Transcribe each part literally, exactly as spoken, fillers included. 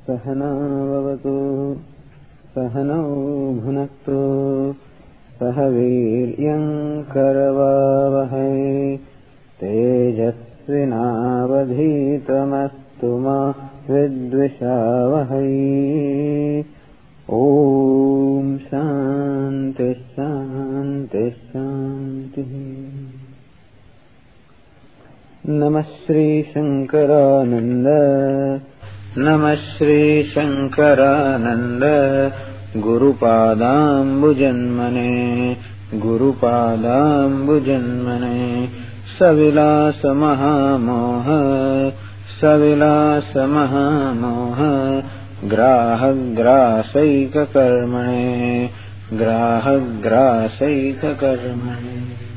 सहना भवतु सहनौ भुनक्तु सह वीर्यं करवावहै तेजस्विनावधीतमस्तु मा विद्विषावहै। ओम शांति शांति शांति। नमः श्री शंकरानंद नमः श्री शंकरानंद गुरुपादाम्बुजन्मने गुरुपादाम्बुजन्मने सविलास महामोह सविलास महामोह ग्राहग्रासैककर्मणे ग्राहग्रासैककर्मणे।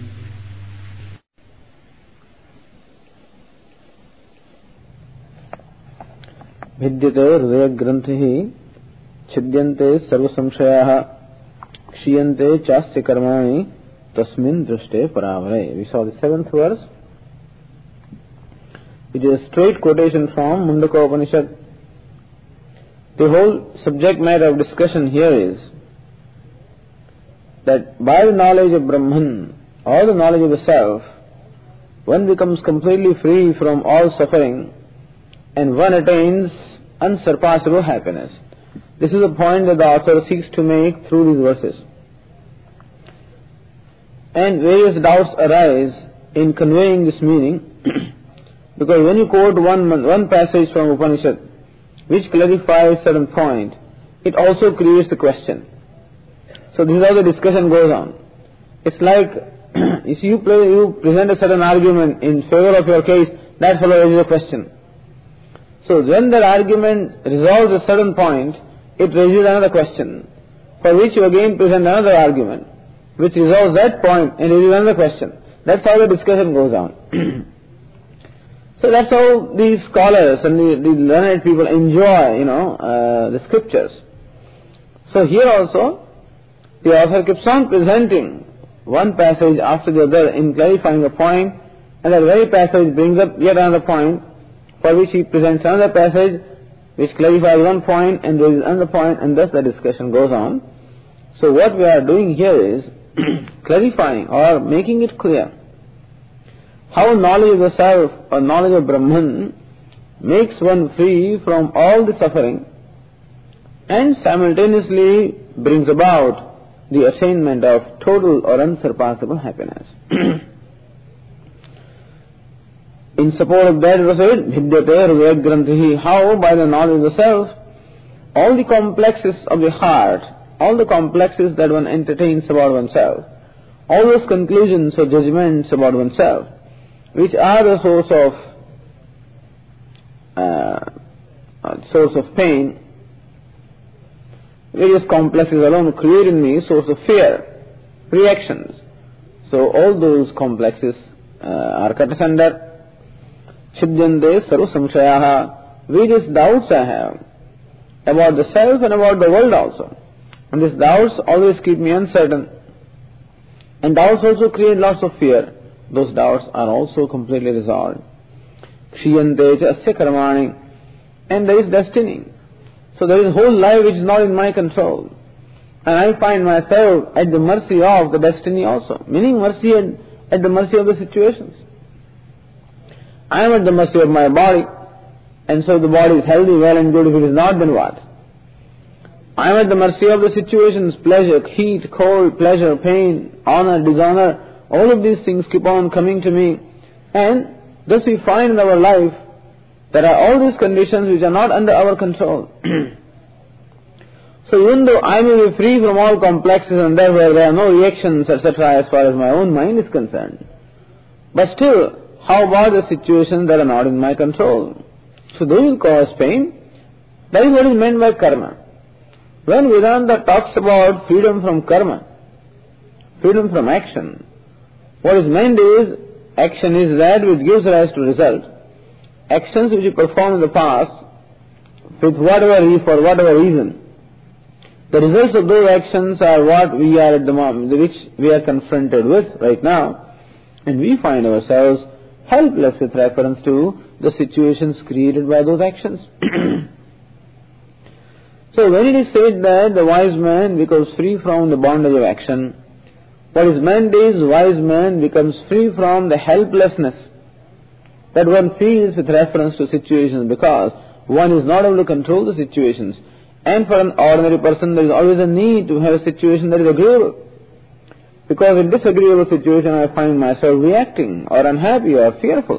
भिद्यते हृदयग्रन्थिः छिद्यन्ते सर्वसंशयाः क्षीयन्ते चास्य कर्माणि तस्मिन् दृष्टे परावरे। We saw the seventh verse. It is a straight quotation from Mundaka Upanishad. The whole subject matter of discussion here is that by the knowledge of Brahman or the knowledge of the self, one becomes completely free from all suffering and one attains unsurpassable happiness. This is the point that the author seeks to make through these verses. And various doubts arise in conveying this meaning because when you quote one, one passage from Upanishad which clarifies certain point, it also creates a question. So this is how the discussion goes on. It's like if you, play, you present a certain argument in favor of your case, that follows raises a question. So when that argument resolves a certain point, it raises another question, for which you again present another argument, which resolves that point and raises another question. That's how the discussion goes on. So that's how these scholars and the, the learned people enjoy, you know, uh, the scriptures. So here also, the author keeps on presenting one passage after the other in clarifying a point, and that very passage brings up yet another point, for which he presents another passage which clarifies one point and raises another point, and thus the discussion goes on. So what we are doing here is clarifying or making it clear how knowledge of the self or knowledge of Brahman makes one free from all the suffering and simultaneously brings about the attainment of total or unsurpassable happiness. In support of that, it was said, Bhidyate Hridayagrantihi, how by the knowledge of the self, all the complexes of the heart, all the complexes that one entertains about oneself, all those conclusions or judgments about oneself, which are the source of uh, source of pain, various complexes alone create in me source of fear, reactions. So all those complexes uh, are cut asunder. Chidyante sarva samshayaha, various doubts I have about the self and about the world also. And these doubts always keep me uncertain. And doubts also create lots of fear. Those doubts are also completely resolved. Kshiyante cha asya karmani, and there is destiny. So there is a whole life which is not in my control. And I find myself at the mercy of the destiny also. Meaning mercy at, at the mercy of the situations. I am at the mercy of my body, and so the body is healthy, well and good. If it is not, then what? I am at the mercy of the situations, pleasure, heat, cold, pleasure, pain, honor, dishonor. All of these things keep on coming to me, and thus we find in our life there are all these conditions which are not under our control. So even though I may be free from all complexes and therefore there are no reactions, et cetera, as far as my own mind is concerned, but still, how about the situations that are not in my control? So they will cause pain. That is what is meant by karma. When Vedanta talks about freedom from karma, freedom from action, what is meant is, action is that which gives rise to result. Actions which you perform in the past, with whatever, for whatever reason, the results of those actions are what we are at the moment, which we are confronted with right now, and we find ourselves helpless with reference to the situations created by those actions. So when it is said that the wise man becomes free from the bondage of action, what is meant is wise man becomes free from the helplessness that one feels with reference to situations, because one is not able to control the situations. And for an ordinary person, there is always a need to have a situation that is agreeable. Because in disagreeable situation, I find myself reacting or unhappy or fearful.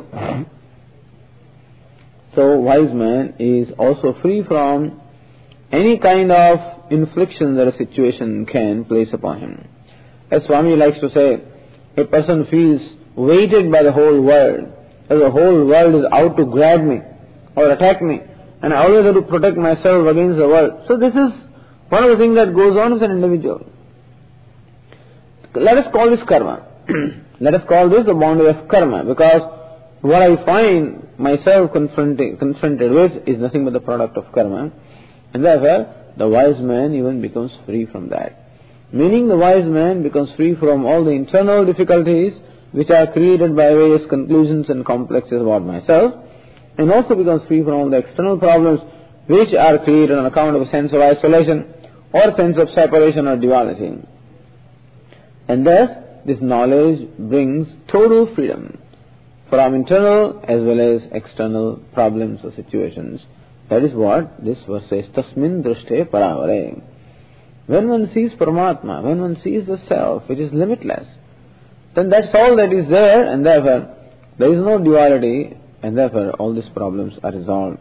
So wise man is also free from any kind of infliction that a situation can place upon him. As Swami likes to say, a person feels weighted by the whole world, as the whole world is out to grab me or attack me, and I always have to protect myself against the world. So this is one of the things that goes on with an individual. Let us call this karma. Let us call this the boundary of karma, because what I find myself confronted, confronted with is nothing but the product of karma, and therefore the wise man even becomes free from that. Meaning the wise man becomes free from all the internal difficulties which are created by various conclusions and complexes about myself, and also becomes free from all the external problems which are created on account of a sense of isolation or sense of separation or duality. And thus, this knowledge brings total freedom from internal as well as external problems or situations. That is what this verse says, Tasmin Drishte Paravare. When one sees Paramatma, when one sees the self, which is limitless, then that's all that is there, and therefore there is no duality, and therefore all these problems are resolved.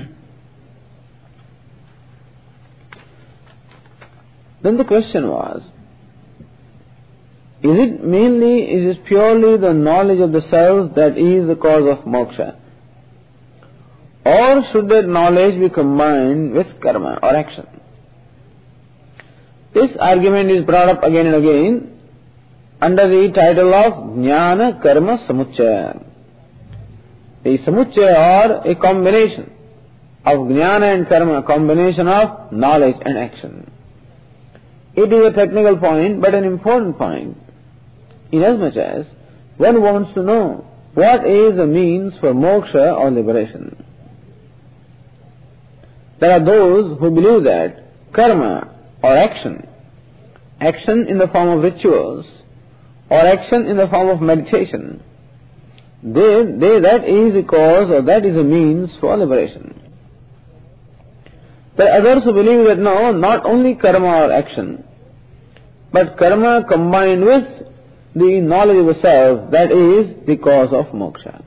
Then the question was, is it mainly, is it purely the knowledge of the self that is the cause of moksha? Or should that knowledge be combined with karma or action? This argument is brought up again and again under the title of Jnana Karma Samuchaya. A samuchaya, or a combination of Jnana and Karma, a combination of knowledge and action. It is a technical point, but an important point, inasmuch as one wants to know what is the means for moksha or liberation. There are those who believe that karma or action, action in the form of rituals or action in the form of meditation, they, they, that is a cause or that is a means for liberation. There are others who believe that no, not only karma or action, but karma combined with the knowledge of the self, that is the cause of moksha.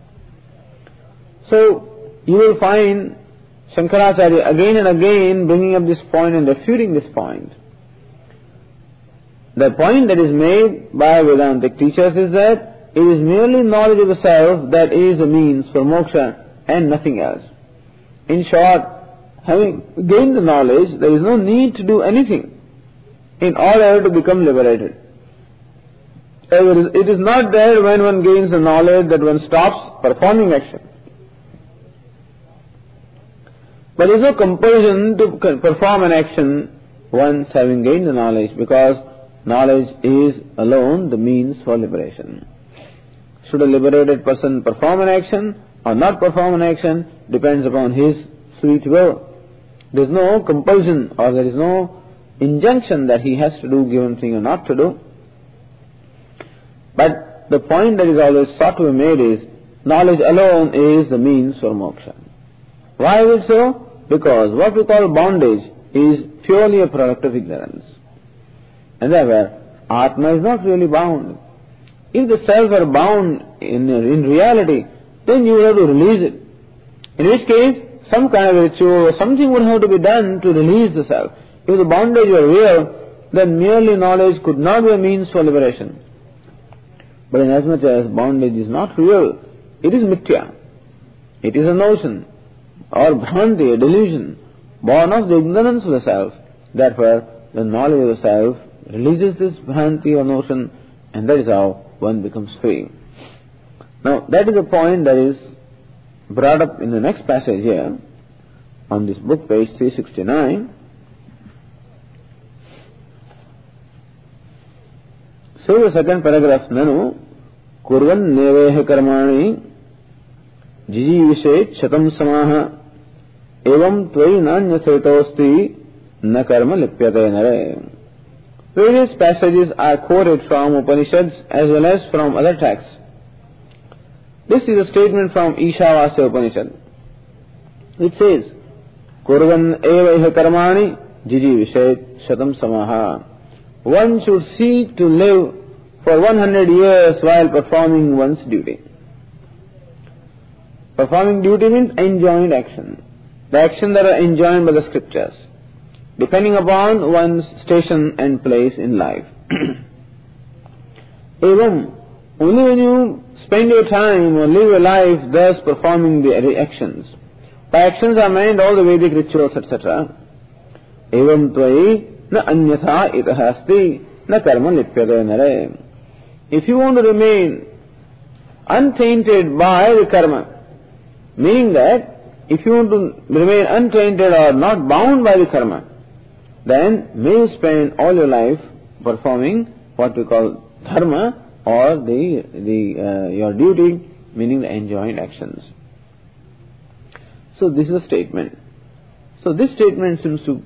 So, you will find Shankaracharya again and again bringing up this point and refuting this point. The point that is made by Vedantic teachers is that it is merely knowledge of the self that is the means for moksha and nothing else. In short, having gained the knowledge, there is no need to do anything in order to become liberated. It is not there when one gains the knowledge that one stops performing action. But there is no compulsion to perform an action once having gained the knowledge, because knowledge is alone the means for liberation. Should a liberated person perform an action or not perform an action depends upon his sweet will. There is no compulsion or there is no injunction that he has to do given thing or not to do. But the point that is always sought to be made is, knowledge alone is the means for moksha. Why is it so? Because what we call bondage is purely a product of ignorance. And therefore, Atma is not really bound. If the self were bound in, in reality, then you would have to release it. In which case, some kind of ritual or something would have to be done to release the self. If the bondage were real, then merely knowledge could not be a means for liberation. But inasmuch as bondage is not real, it is mithya. It is a notion, or bhranti, a delusion, born of the ignorance of the self. Therefore, the knowledge of the self releases this bhranti or notion, and that is how one becomes free. Now, that is a point that is brought up in the next passage here, on this book, page three sixty-nine. So the second paragraph, Nanu, Kurvan neveha karmani, jiji vishet shatam samaha, evam tvai nanya saitosti, na karma lipyate nare. Various passages are quoted from Upanishads as well as from other texts. This is a statement from Ishavasya Upanishad. It says, Kurvan eva iha karmani jiji vishet shatam samaha. One should seek to live for one hundred years while performing one's duty. Performing duty means enjoined action. The action that are enjoined by the scriptures, depending upon one's station and place in life. Even only when you spend your time or live your life thus performing the actions. By actions are meant all the Vedic rituals, et cetera. Evam tvai na anyatha itaha asti na karma lipyate nare. If you want to remain untainted by the karma, meaning that if you want to remain untainted or not bound by the karma, then may you spend all your life performing what we call dharma or the the uh, your duty, meaning the enjoined actions. So this is a statement. So this statement seems to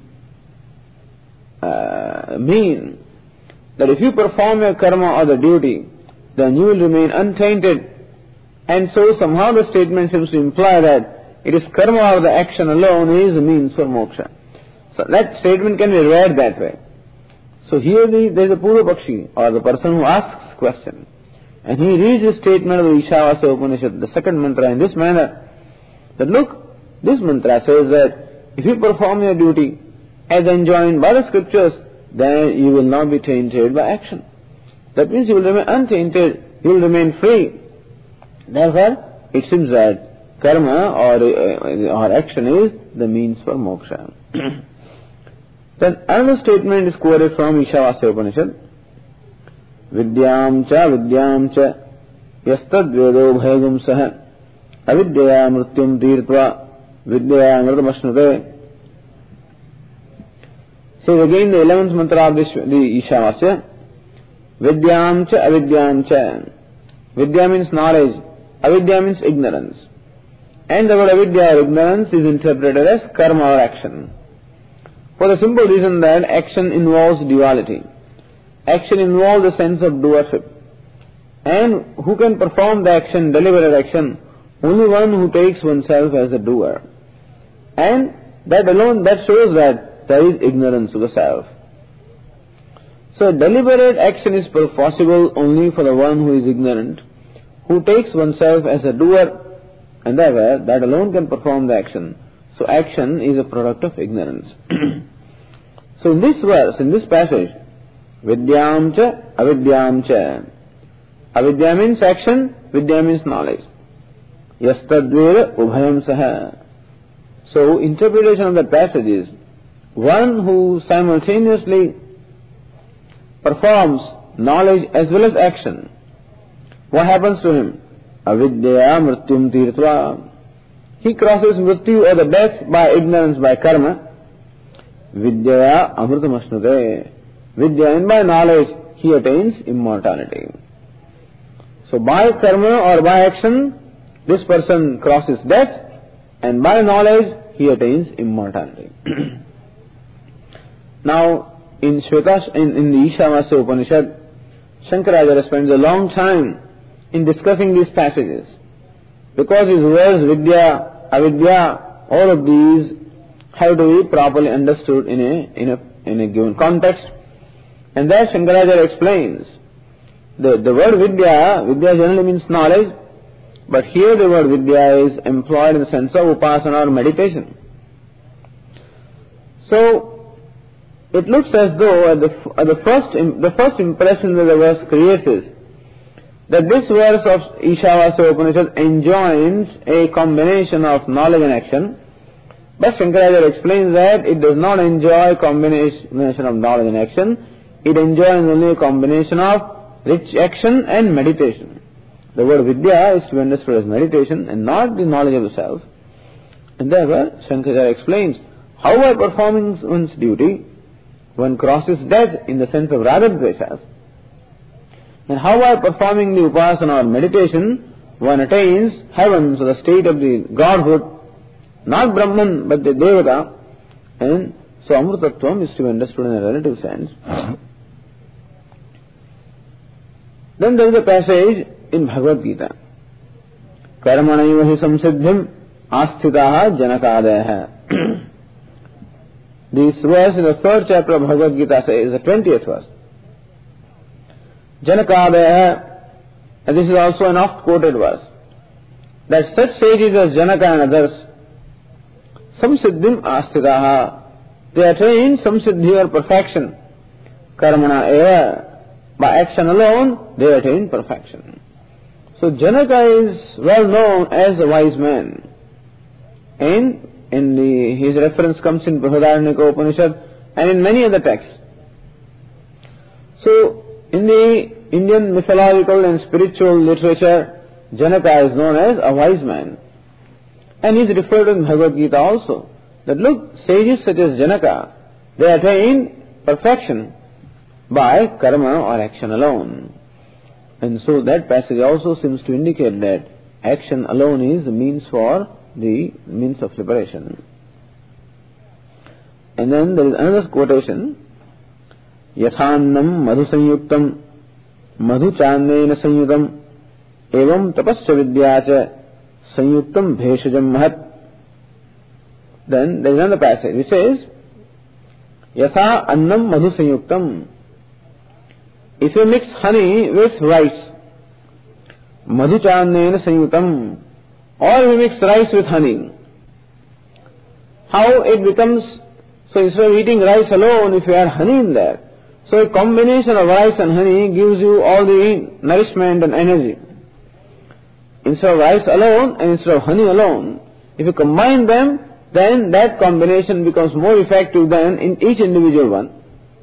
uh, mean that if you perform your karma or the duty, then you will remain untainted. And so somehow the statement seems to imply that it is karma or the action alone is the means for moksha. So that statement can be read that way. So here the, there is a Purva Pakshi, or the person who asks question, and he reads the statement of the Ishavasya Upanishad, the second mantra, in this manner, that look, this mantra says that if you perform your duty as enjoined by the scriptures, then you will not be tainted by action. That means you will remain untainted, you will remain free. Therefore, it seems that karma or, uh, or action is the means for moksha. Then another statement is quoted from Ishavasya Upanishad. Vidyam cha vidyam cha yastad vedo bhayagum saha avidyaya mrityum tirtva vidyaya mridamashnute. Says again the eleventh mantra of this, the Ishavasya. Vidyam cha avidyam cha. Vidya means knowledge, avidya means ignorance. And the word avidya or ignorance is interpreted as karma or action. For the simple reason that action involves duality. Action involves the sense of doership. And who can perform the action, deliberate action? Only one who takes oneself as a doer. And that alone, that shows that there is ignorance to the self. So deliberate action is possible only for the one who is ignorant, who takes oneself as a doer, and therefore that alone can perform the action. So action is a product of ignorance. So in this verse, in this passage, Vidyam cha avidyam cha. Avidya means action, vidya means knowledge. Yastadvera ubhayam saha. So interpretation of that passage is one who simultaneously performs knowledge as well as action. What happens to him? Avidya mrityum tirtva. He crosses mrityu or the death by ignorance, by karma. Vidyaya amritamashnute. Vidya, and by knowledge he attains immortality. So by karma or by action, this person crosses death, and by knowledge he attains immortality. Now, in Shveta, in, in the Ishavasya Upanishad, Shankaracharya spends a long time in discussing these passages, because his words Vidya, Avidya, all of these have to be properly understood in a in a in a given context. And there Shankaracharya explains the the word Vidya, Vidya generally means knowledge, but here the word Vidya is employed in the sense of upasana or meditation. So it looks as though at the, at the first the first impression that the verse creates is that this verse of Ishavasya Upanishad enjoins a combination of knowledge and action, but Shankaracharya explains that it does not enjoy a combination of knowledge and action, it enjoins only a combination of rich action and meditation. The word Vidya is to be understood as meditation and not the knowledge of the self. And therefore, Shankaracharya explains how by performing one's duty, one crosses death in the sense of raga-dveshas, and how by performing the upasana or meditation, one attains heaven, so the state of the Godhood, not Brahman but the Devata, and So Amrutattvam is to be understood in a relative sense. Then there is a passage in Bhagavad Gita. Karmanaiva hi samsiddhim asthitaha janakadaya. This verse in the third chapter of Bhagavad Gita says, the twentieth verse. Janakadaya, and this is also an oft quoted verse, that such sages as Janaka and others, samsiddhim asthitaha, they attain samsiddhi or perfection. Karmana eva, by action alone, they attain perfection. So Janaka is well known as a wise man. And in the, his reference comes in Brihadaranyaka Upanishad and in many other texts. So in the Indian mythological and spiritual literature, Janaka is known as a wise man. And he is referred to in Bhagavad Gita also. That look, sages such as Janaka, they attain perfection by karma or action alone. And so that passage also seems to indicate that action alone is the means for the means of liberation. And then there is another quotation, Yathannam madhu sanyuktam madhu chandena sanyutam evam tapasya vidyacha sanyuktam bheshajam mahat. Then there is another passage which says, Yatha annam madhu sanyuktam. If you mix honey with rice, madhu chandena sanyutam, or we mix rice with honey, how it becomes, so instead of eating rice alone, if you add honey in there, so a combination of rice and honey gives you all the nourishment and energy. Instead of rice alone and instead of honey alone, if you combine them, then that combination becomes more effective than in each individual one.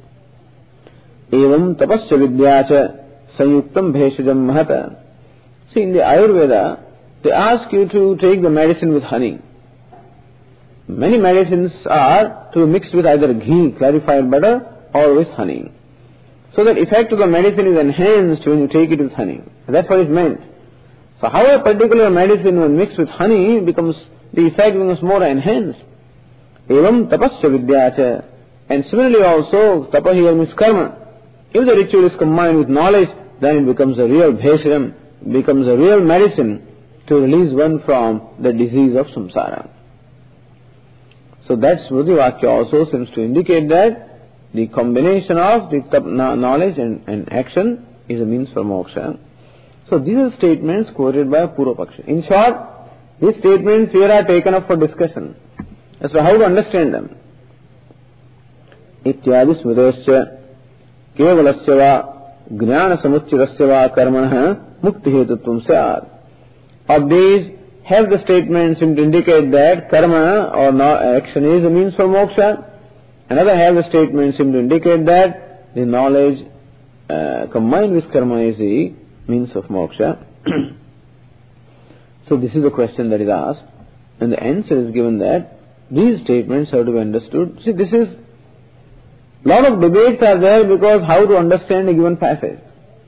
Evam tapasya vidyacha sanyuktam bheshajam mahata. See, in the Ayurveda, they ask you to take the medicine with honey. Many medicines are to be mixed with either ghee, clarified butter, or with honey. So that effect of the medicine is enhanced when you take it with honey. That's what it meant. So how a particular medicine when mixed with honey becomes, the effect becomes more enhanced. Evam tapasya vidyacha. And similarly also, tapa here means karma. If the ritual is combined with knowledge, then it becomes a real bhesham, becomes a real medicine to release one from the disease of samsara. So that Smriti Vakya also seems to indicate that the combination of the knowledge and, and action is a means for moksha. So these are statements quoted by Purva Paksha. In short, these statements here are taken up for discussion as to how to understand them. Ityadi smritescha kevalasya va jnana samuchchirasya va karmanah mukti hetutvam syad. Of these, have the statements seem to indicate that karma or no, action is a means for moksha. Another have the statements seem to indicate that the knowledge uh, combined with karma is the means of moksha. So this is the question that is asked, and the answer is given that these statements have to be understood. See, this is, lot of debates are there because how to understand a given passage.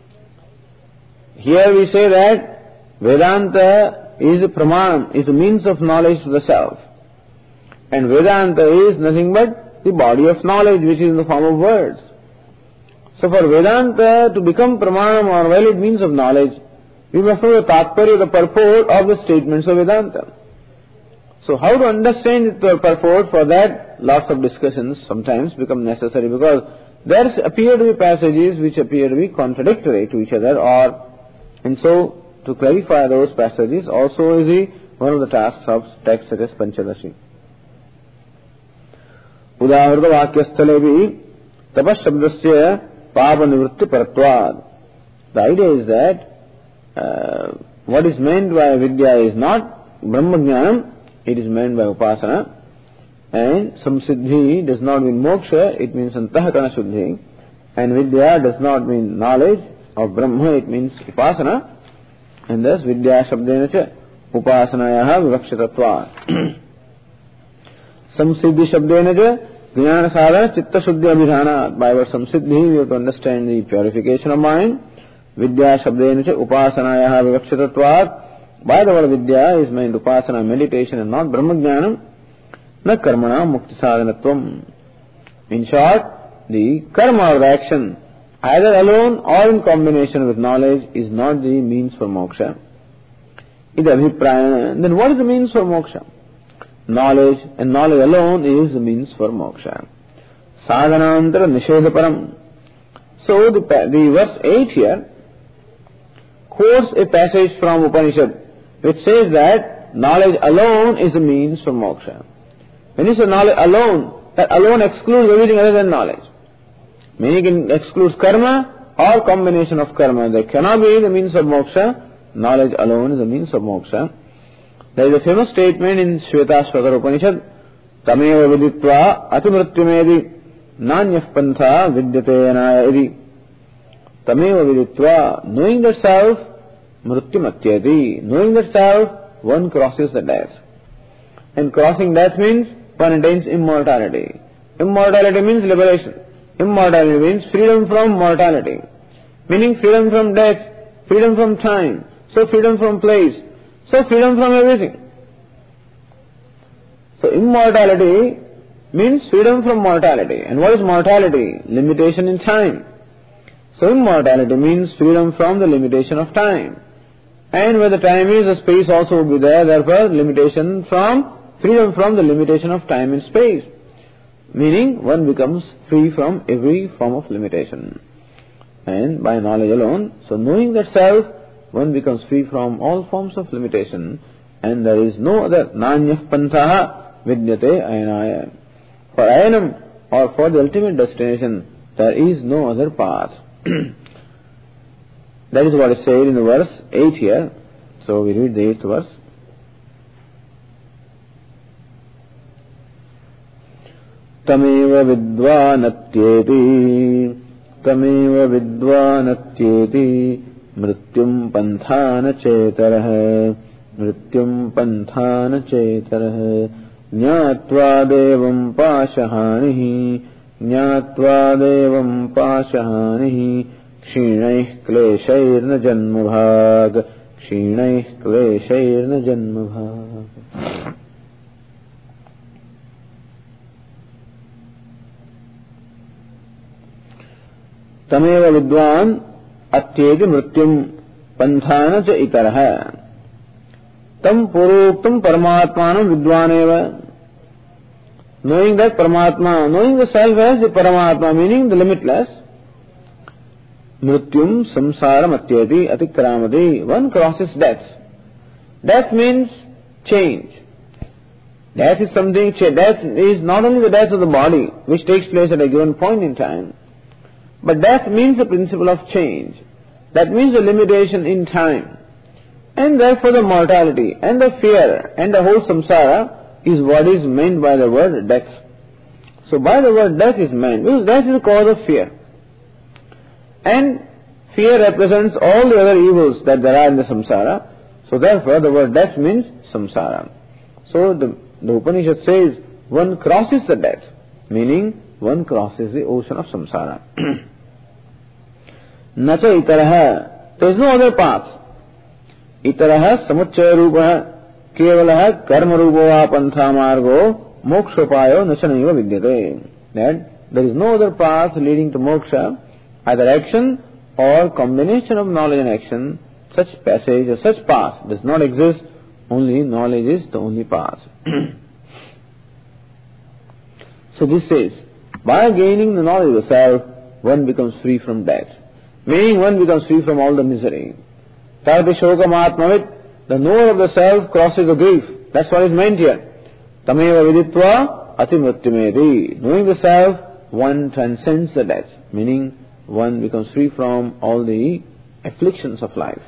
Here we say that Vedanta is a pramanam, is a means of knowledge to the self. And Vedanta is nothing but the body of knowledge which is in the form of words. So for Vedanta to become pramanam or valid means of knowledge, we must know the tatparya, the purport of the statements of Vedanta. So how to understand the purport, for that lots of discussions sometimes become necessary, because there appear to be passages which appear to be contradictory to each other, or, and so to clarify those passages also is the, one of the tasks of texts such as Panchadashi. Udaharta Vakyasthalevi Tapashabdasya Papa Nivritti Paratvad. The idea is that uh, what is meant by Vidya is not Brahmajnanam, it is meant by Upasana. And Samsiddhi does not mean moksha, it means Antahakana Shuddhi. And Vidya does not mean knowledge of Brahma, it means Upasana. And thus Vidya Shabdena cha Upasanayaha Vivakshatatva. Samsiddhi Shabdena cha Jnana Sadhana Chitta Shuddhi Abhidhana. By word Samsiddhi we have to understand the purification of mind. Vidya Shabdena cha Upasanayaha Vivakshatatva. By the word Vidya is meant Upasana, meditation, and not Brahmajnanam. Na karmana mukti sadhanatvam. In short, the karma or the action, either alone or in combination with knowledge, is not the means for moksha. Ida abhiprayana. Then what is the means for moksha? Knowledge, and knowledge alone is the means for moksha. Sadhanantara nishedhaparam. So the, the verse eight here quotes a passage from Upanishad which says that knowledge alone is the means for moksha. When you say knowledge alone, that alone excludes everything other than knowledge. Meaning it excludes karma or combination of karma. There cannot be the means of moksha. Knowledge alone is the means of moksha. There is a famous statement in Shvetashvatara Upanishad, Tameva viditva atimrutyumedi nanyah pantha vidyate anayadi. Tameva viditva, knowing that self, mrutyumatyadi. Knowing that self, one crosses the death. And crossing death means one attains immortality. Immortality means liberation. Immortality means freedom from mortality. Meaning freedom from death, freedom from time, so freedom from place, so freedom from everything. So immortality means freedom from mortality. And what is mortality? Limitation in time. So immortality means freedom from the limitation of time. And where the time is, the space also will be there. Therefore, limitation from, freedom from the limitation of time and space. Meaning, one becomes free from every form of limitation. And by knowledge alone, so knowing that self, one becomes free from all forms of limitation. And there is no other nanyah pantha vidyate ayanaya. For ayanam, or for the ultimate destination, there is no other path. That is what is said in the verse eight here. So we read the eighth verse. Tameva vidvanatyeti Tameva vidvanatyeti mrityum panthana chetarah mrityum panthana chetarah jnatva devam pashahanihi jnatva devam pashahanihi kshinayh kleshairna janmabhag kshinayh kleshairna janmabhag. Tameva vidvan atyeti mrityum panthana cha itarah. Tam puruktam paramatmanam vidvaneva. Knowing that Paramatma, knowing the self as the Paramatma, meaning the limitless. Mrityum samsaram atyeti atikramati. One crosses death. Death means change. Death is something, death is not only the death of the body, which takes place at a given point in time, but death means the principle of change. That means the limitation in time. And therefore the mortality and the fear and the whole samsara is what is meant by the word death. So by the word death is meant, because death is the cause of fear. And fear represents all the other evils that there are in the samsara. So therefore the word death means samsara. So the, the Upanishad says one crosses the death, meaning one crosses the ocean of samsara. Nacha itaraha, there is no other path. Itaraha samuchaya rupaha kevalaha karma rupa pantha margo mokshopayo nachanaiva vidyate. That there is no other path leading to moksha, either action or combination of knowledge and action. Such passage or such path does not exist. Only knowledge is the only path. So this says, by gaining the knowledge of the self, one becomes free from death. Meaning one becomes free from all the misery. Tarati shoka mahatmavit, the knower of the self crosses the grief. That's what is meant here. Tameva viditva atimrutyumedi. Knowing the self, one transcends the death. Meaning one becomes free from all the afflictions of life.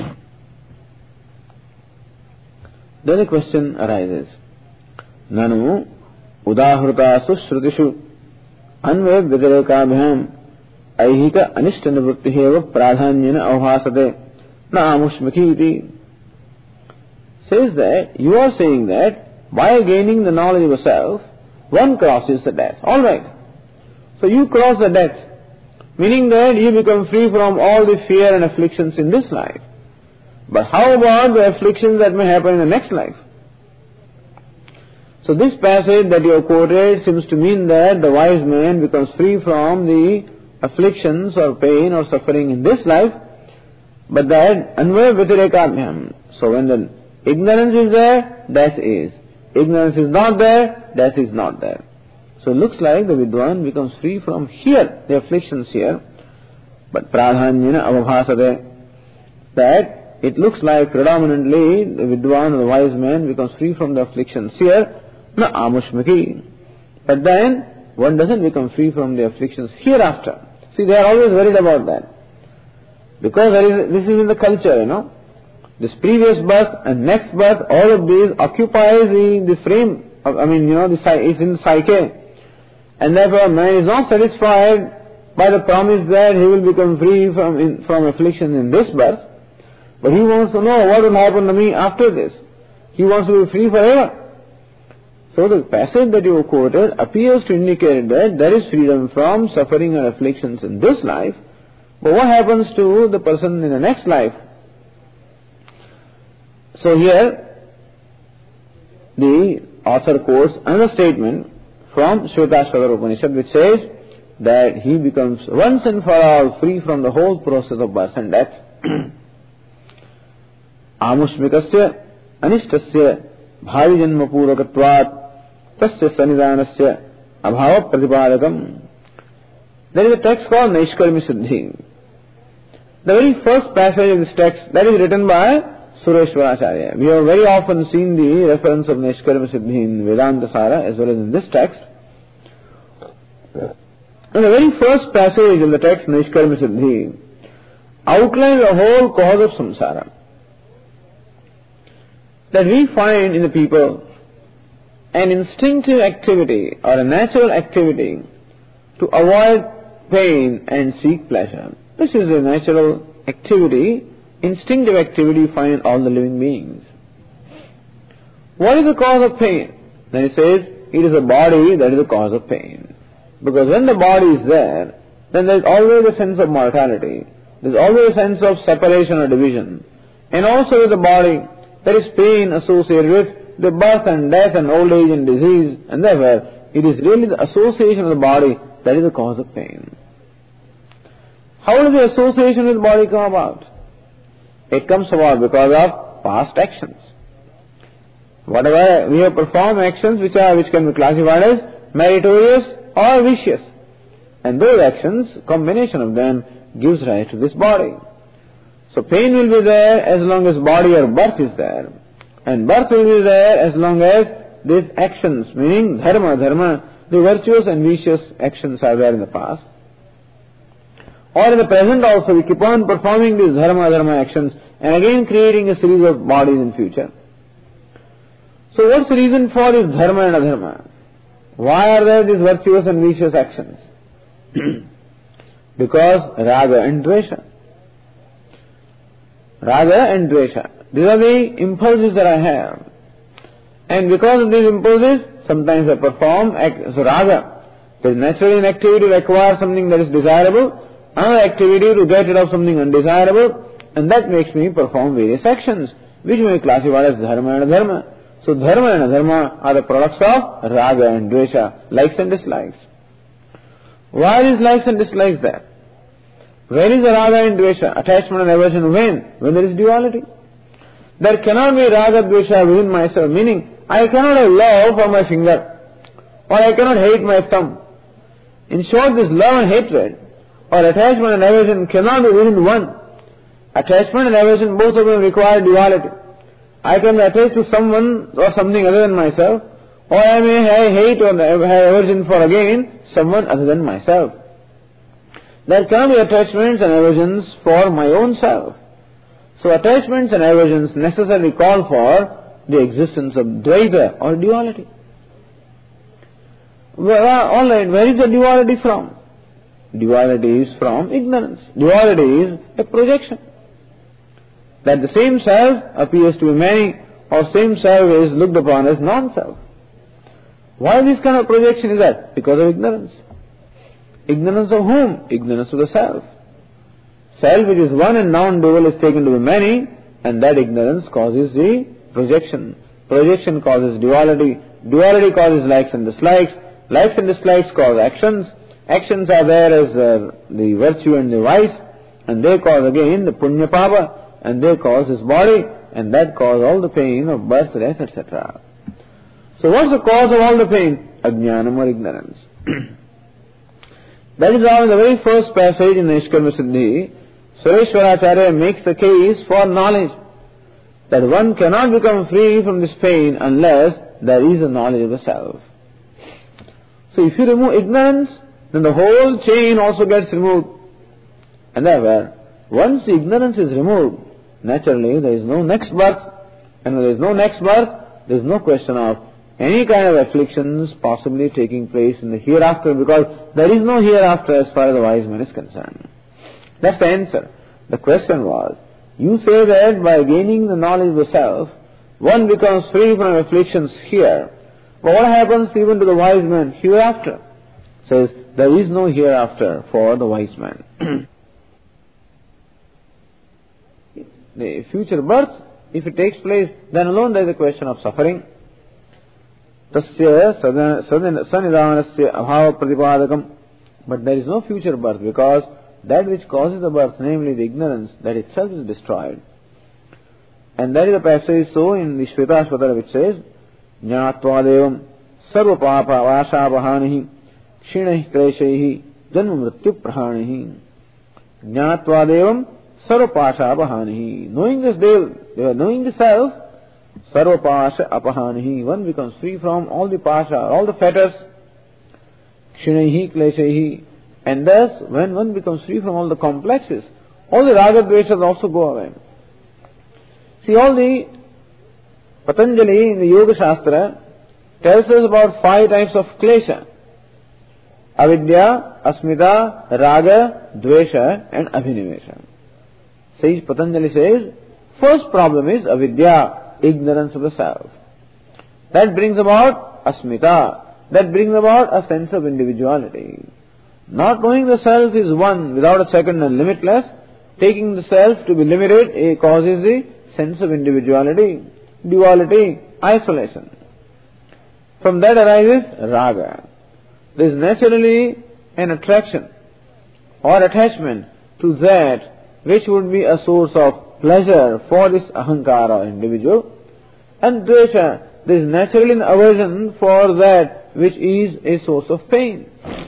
Then a question arises. Nanu udahrutasu shrutishu anve vidarekabhyam aihika anishta nivruttiheva pradhanyena avhasate na amushmikiti. Says that you are saying that by gaining the knowledge of yourself, one crosses the death. Alright. So you cross the death, meaning that you become free from all the fear and afflictions in this life. But how about the afflictions that may happen in the next life? So this passage that you have quoted seems to mean that the wise man becomes free from the afflictions or pain or suffering in this life, but that anvaya vyatirekavyam. So when the ignorance is there, death is. Ignorance is not there, death is not there. So it looks like the Vidwan becomes free from here, the afflictions here, but pradhanyana avabhasate, that it looks like predominantly the Vidwan, the wise man, becomes free from the afflictions here, na amushmaki. But then one doesn't become free from the afflictions hereafter. See, they are always worried about that. Because there is, this is in the culture, you know. This previous birth and next birth, all of these occupies the, the frame, of, I mean, you know, the, it's in the psyche. And therefore man is not satisfied by the promise that he will become free from, in, from affliction in this birth. But he wants to know what will happen to me after this. He wants to be free forever. So the passage that you quoted appears to indicate that there is freedom from suffering and afflictions in this life. But what happens to the person in the next life? So here, the author quotes another statement from Shvetashvatara Upanishad which says that he becomes once and for all free from the whole process of birth and death. Amushmikasya anishtasya bhavi janma purvakatvat tasya sanidanasya abhava pratipadakam. There is a text called Naishkarmi Siddhi. The very first passage of this text, that is written by Sureshwaracharya. We have very often seen the reference of Naishkarmi Siddhi in Vedanta Sara as well as in this text. And the very first passage of the text, Naishkarmi Siddhi, outlines the whole cause of samsara. That we find in the people an instinctive activity or a natural activity to avoid pain and seek pleasure. This is a natural activity, instinctive activity you find in all the living beings. What is the cause of pain? Then it says, it is the body that is the cause of pain. Because when the body is there, then there is always a sense of mortality. There is always a sense of separation or division. And also with the body, there is pain associated with the birth and death and old age and disease. And therefore, it is really the association of the body that is the cause of pain. How does the association with the body come about? It comes about because of past actions. Whatever we have performed actions which are which can be classified as meritorious or vicious. And those actions, combination of them, gives rise to this body. So pain will be there as long as body or birth is there. And birth will be there as long as these actions, meaning dharma, dharma, the virtuous and vicious actions are there in the past. Or in the present also, we keep on performing these dharma, dharma actions and again creating a series of bodies in future. So what's the reason for this dharma and adharma? Why are there these virtuous and vicious actions? Because raga and dvesha. Raga and dvesha. These are the impulses that I have. And because of these impulses, sometimes I perform, act, so raga. There is naturally an activity to acquire something that is desirable, another activity to get rid of something undesirable, and that makes me perform various actions, which may be classified as dharma and adharma. So dharma and adharma are the products of raga and dvesha, likes and dislikes. Why are these likes and dislikes there? Where is the raga and dvesha, attachment and aversion? When? When there is duality. There cannot be raga dvesha within myself, meaning I cannot have love for my finger, or I cannot hate my thumb. In short, this love and hatred, or attachment and aversion cannot be within one. Attachment and aversion, both of them require duality. I can be attached to someone or something other than myself, or I may have hate or have aversion for again someone other than myself. There cannot be attachments and aversions for my own self. So attachments and aversions necessarily call for the existence of dvaita or duality. Well, alright, where is the duality from? Duality is from ignorance. Duality is a projection. That the same self appears to be many, or same self is looked upon as non-self. Why this kind of projection is that? Because of ignorance. Ignorance of whom? Ignorance of the self. Self which is one and non-dual is taken to be many, and that ignorance causes the projection. Projection causes duality. Duality causes likes and dislikes. Likes and dislikes cause actions. Actions are there as uh, the virtue and the vice, and they cause again the punya papa, and they cause his body, and that cause all the pain of birth, death, et cetera. So what's the cause of all the pain? Ajnanam or ignorance. That is how in the very first passage in the Nishkarma Siddhi, Sureshwaracharya makes the case for knowledge, that one cannot become free from this pain unless there is a knowledge of the self. So if you remove ignorance, then the whole chain also gets removed. And therefore, once the ignorance is removed, naturally there is no next birth. And when there is no next birth, there is no question of any kind of afflictions possibly taking place in the hereafter, because there is no hereafter as far as the wise man is concerned. That's the answer. The question was, you say that by gaining the knowledge of the self, one becomes free from afflictions here. But what happens even to the wise man hereafter? Says, there is no hereafter for the wise man. The future birth, if it takes place, then alone there is a question of suffering. Tasya sanidanasya abhava pratipadakam. But there is no future birth, because that which causes the birth, namely the ignorance, that itself is destroyed. And that is the passage so in the Shvetashvatara which says, Jnatva devam sarva papa vasha bahanihi kshinah kleshaihi janma mrityu prahanihi. Jnatva devam sarva pasha apahanihi. Knowing this dev, knowing the self, sarva pasha apahanihi. One becomes free from all the pasha, all the fetters. Kshinaihi kleshaihi. And thus, when one becomes free from all the complexes, all the raga dveshas also go away. See, all the Patanjali in the Yoga Shastra tells us about five types of klesha. Avidya, Asmita, Raga, Dvesha and Abhinivesha. Says Patanjali says, first problem is avidya, ignorance of the self. That brings about asmita. That brings about a sense of individuality. Not knowing the self is one without a second and limitless, taking the self to be limited, it causes the sense of individuality, duality, isolation. From that arises raga. There is naturally an attraction or attachment to that which would be a source of pleasure for this ahankara individual. And dvesha, there is naturally an aversion for that which is a source of pain.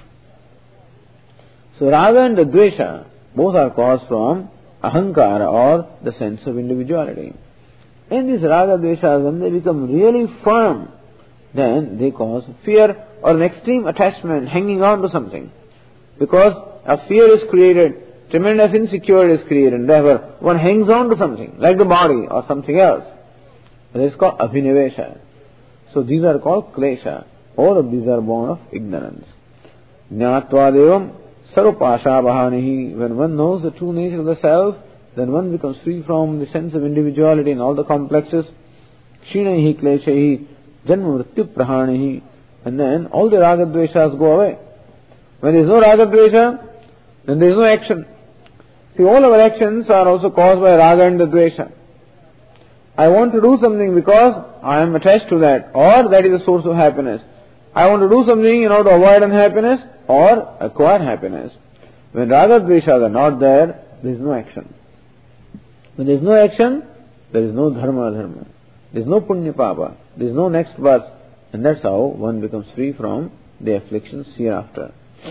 So raga and dvesha both are caused from ahankara or the sense of individuality. And these raga dveshas, when they become really firm, then they cause fear or an extreme attachment, hanging on to something. Because a fear is created, tremendous insecurity is created, and therefore one hangs on to something, like the body or something else. That is called abhinivesha. So these are called klesha. All of these are born of ignorance. Jnatva devam sarvapasha bahanihi. When one knows the true nature of the self, then one becomes free from the sense of individuality and all the complexes. Kshinaihi kleshaihi janma mrityu prahanihi. And then all the raga dveshas go away. When there is no raga dvesha, then there is no action. See, all our actions are also caused by raga and the dvesha. I want to do something because I am attached to that, or that is a source of happiness. I want to do something in order to avoid unhappiness or acquire happiness. When raga dveshas are not there, there is no action. When there is no action, there is no dharma dharma. There is no punya papa. There is no next birth. And that's how one becomes free from the afflictions hereafter.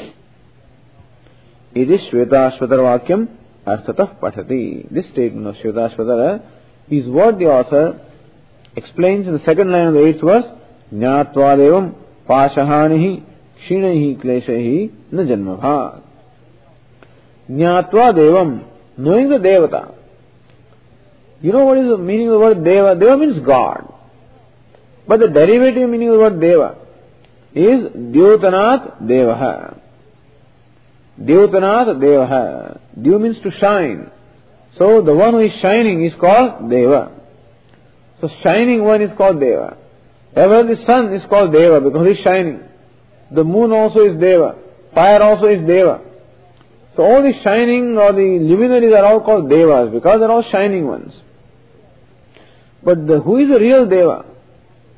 It is Shvetashvatara Vakyam Arthatah Patati. This statement of Shvetashvatara is what the author explains in the second line of the eighth verse. Jnatva devam pashahanihi kshinaihi kleshaihi na janmabha. Jnatva devam, knowing the devata. You know what is the meaning of the word deva? Deva means God. But the derivative meaning of the word deva is Dyotanath devaha. Dyotanath devaha. Dyu means to shine. So the one who is shining is called Deva. So shining one is called Deva. Ever the sun is called Deva because he is shining. The moon also is Deva. Fire also is Deva. So all the shining or the luminaries are all called Devas because they are all shining ones. But the, who is the real Deva?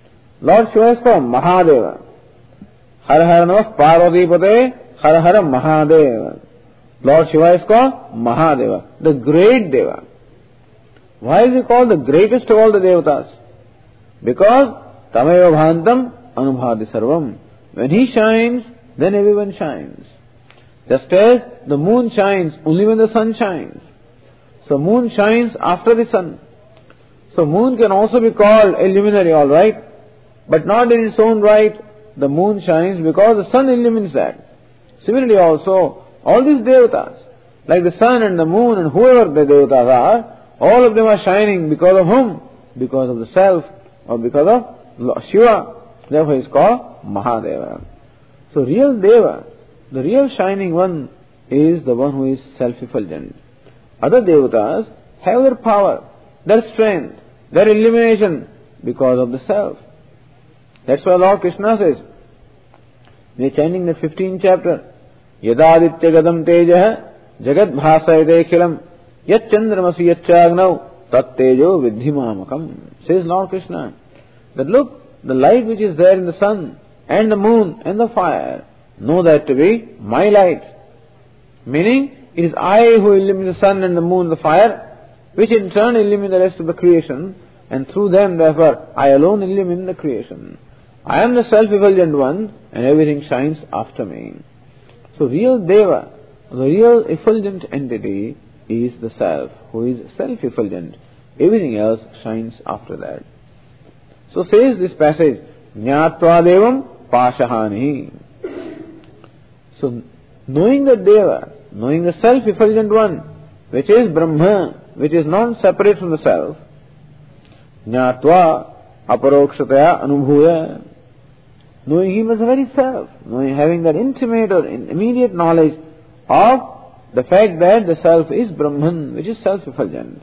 Lord Shiva is called Mahadeva. Har Har Namah Parvati Pate, Har Har Mahadeva. Lord Shiva is called Mahadeva, the great Deva. Why is he called the greatest of all the Devatas? Because Tameva Bhantam Anubhati Sarvam. When he shines, then everyone shines. Just as the moon shines only when the sun shines. So moon shines after the sun. So moon can also be called a luminary, all right, but not in its own right. The moon shines because the sun illumines that. Similarly also, all these devatas, like the sun and the moon and whoever the devatas are, all of them are shining because of whom? Because of the self or because of Shiva. Therefore he is called Mahadeva. So real Deva, the real shining one, is the one who is self-effulgent. Other devatas have their power, their strength, their illumination because of the self. That's why Lord Krishna says, we are chanting the fifteenth chapter, Yadaditya gadam tejah jagat bhasayate khilam yat chandramasi yat chagnau tat tejo vidhimamakam. Says Lord Krishna, that look, the light which is there in the sun and the moon and the fire, know that to be my light. Meaning, it is I who illumine the sun and the moon and the fire, which in turn illumine the rest of the creation, and through them, therefore, I alone illumine the creation. I am the self-effulgent one, and everything shines after me. So real Deva, the real effulgent entity, is the self, who is self-effulgent. Everything else shines after that. So says this passage, Jnatva Devam Pashahani. So knowing the Deva, knowing the self-effulgent one, which is Brahma, which is non-separate from the self, Jnatva Aparokshataya Anubhuya, knowing him as the very self, knowing, having that intimate or immediate knowledge of the fact that the self is Brahman, which is self-effulgent.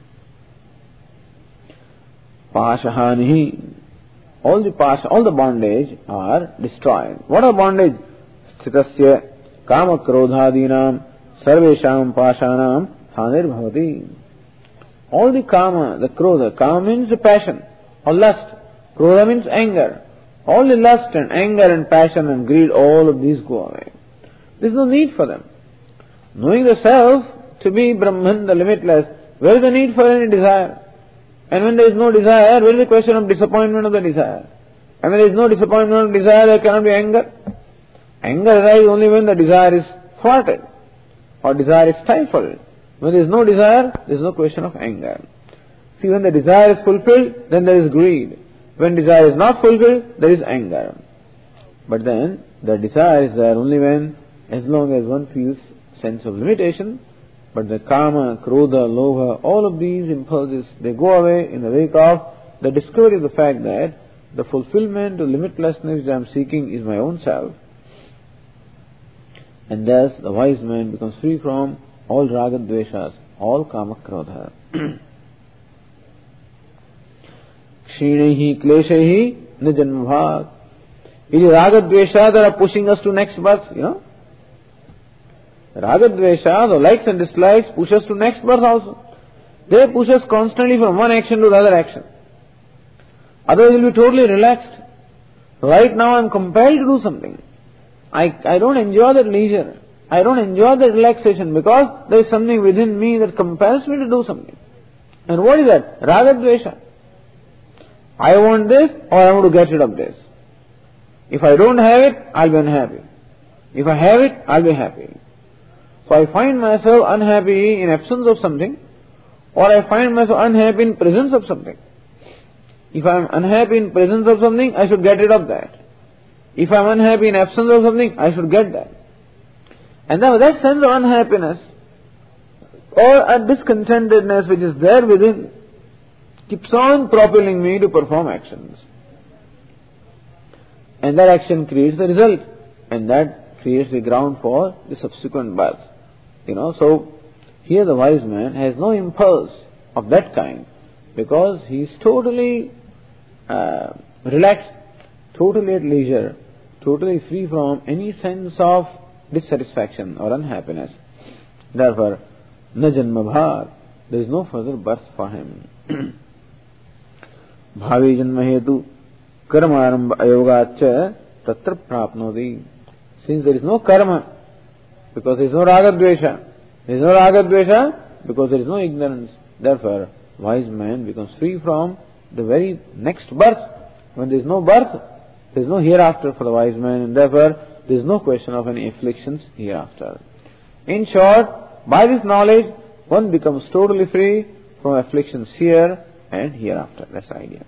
Pashahani, all the pash, all the bondage are destroyed. What are bondage? Sthitasya kama krodhadinam sarvesham pashanam hanir bhavati. All the kama, the krodha, kama means the passion or lust, krodha means anger. All the lust and anger and passion and greed, all of these go away. There is no need for them. Knowing the self to be Brahman, the limitless, where is the need for any desire? And when there is no desire, where is the question of disappointment of the desire? And when there is no disappointment of desire, there cannot be anger. Anger arises only when the desire is thwarted or desire is stifled. When there is no desire, there is no question of anger. See, when the desire is fulfilled, then there is greed. When desire is not fulfilled, there is anger. But then, the desire is there only when, as long as one feels sense of limitation. But the kama, krodha, lobha, all of these impulses, they go away in the wake of the discovery of the fact that the fulfillment of limitlessness that I am seeking is my own self. And thus, the wise man becomes free from all raga dveshas, all kama, krodha. Kshinehi, kleshehi, na janmabhag. It is raga dvesha that are pushing us to next birth, you know. Raga dvesha, the likes and dislikes, push us to next birth also. They push us constantly from one action to the other action. Otherwise we'll be totally relaxed. Right now I'm compelled to do something. I, I don't enjoy that leisure. I don't enjoy that relaxation because there is something within me that compels me to do something. And what is that? Raga dvesha. I want this or I want to get rid of this. If I don't have it, I'll be unhappy. If I have it, I'll be happy. So I find myself unhappy in absence of something, or I find myself unhappy in presence of something. If I am unhappy in presence of something, I should get rid of that. If I am unhappy in absence of something, I should get that. And now that sense of unhappiness or a discontentedness which is there within keeps on propelling me to perform actions. And that action creates the result. And that creates the ground for the subsequent birth. You know, so here the wise man has no impulse of that kind because he is totally uh, relaxed, totally at leisure, totally free from any sense of dissatisfaction or unhappiness. Therefore, na janma bhag, there is no further birth for him. Bhavi janma hetu karma yogacha tatra prapnoti. Since there is no karma, because there is no raga dvesha, there is no raga dvesha because there is no ignorance. Therefore, wise man becomes free from the very next birth. When there is no birth, there is no hereafter for the wise man, and therefore there is no question of any afflictions hereafter. In short, by this knowledge, one becomes totally free from afflictions here and hereafter. That's the idea.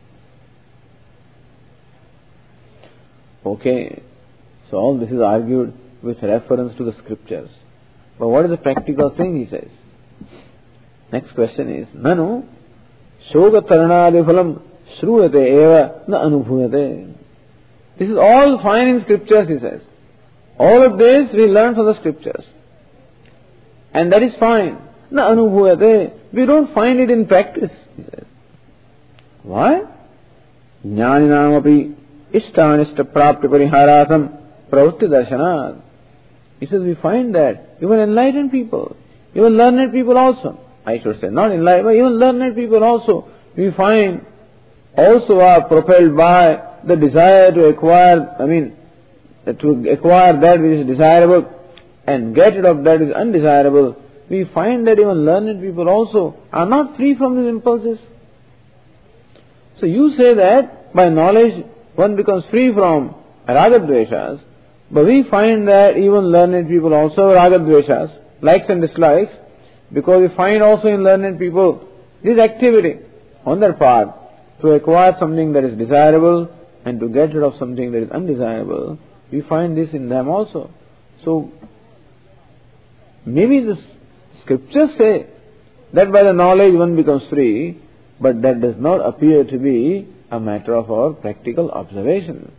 Okay, so all this is argued with reference to the scriptures. But what is the practical thing, he says? Next question is, Nanu shoga tarnadi phalam shruyate eva na anubhuyate. This is all fine in scriptures, he says. All of this we learn from the scriptures. And that is fine. Na anubhuyate. We don't find it in practice, he says. Why? Jnaninam api ishtanishta prapti pariharasam pravritti darshanat. He says we find that even enlightened people, even learned people also, I should say, not enlightened, but even learned people also, we find also are propelled by the desire to acquire, I mean, to acquire that which is desirable and get rid of that which is undesirable. We find that even learned people also are not free from these impulses. So you say that by knowledge one becomes free from ragadveshas, but we find that even learned people also have ragadveshas, likes and dislikes, because we find also in learned people this activity on their part to acquire something that is desirable and to get rid of something that is undesirable. We find this in them also. So maybe the scriptures say that by the knowledge one becomes free, but that does not appear to be a matter of our practical observation.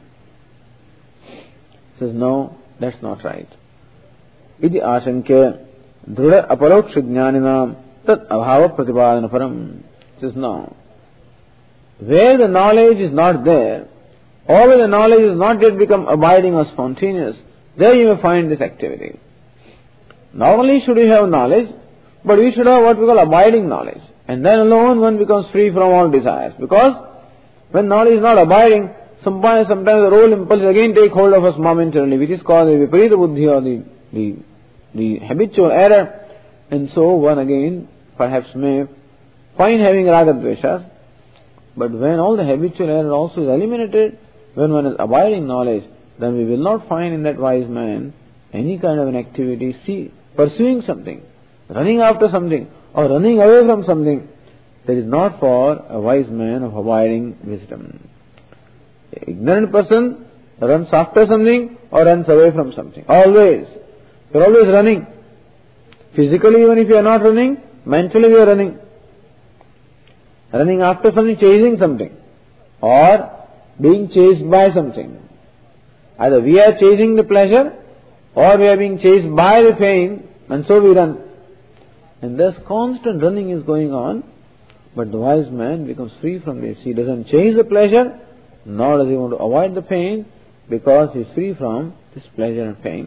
Says no, that's not right. Iti ashankya dhrudha aparoksha jnaninam tat abhava pratipadana param. Says no. Where the knowledge is not there, or where the knowledge is not yet become abiding or spontaneous, there you may find this activity. Not only should we have knowledge, but we should have what we call abiding knowledge. And then alone one becomes free from all desires. Because when knowledge is not abiding, sometimes, sometimes the role impulse again take hold of us momentarily, which is called the viparita buddhi or the, the, the habitual error. And so one again perhaps may find having ragadveshas. But when all the habitual error also is eliminated, when one is abiding knowledge, then we will not find in that wise man any kind of an activity, see, pursuing something, running after something, or running away from something that is not for a wise man of abiding wisdom. An ignorant person runs after something or runs away from something. Always. You are always running. Physically, even if you are not running, mentally you are running. Running after something, chasing something, or being chased by something. Either we are chasing the pleasure, or we are being chased by the pain, and so we run. And thus constant running is going on, but the wise man becomes free from this. He doesn't chase the pleasure, nor does he want to avoid the pain, because he is free from this pleasure and pain.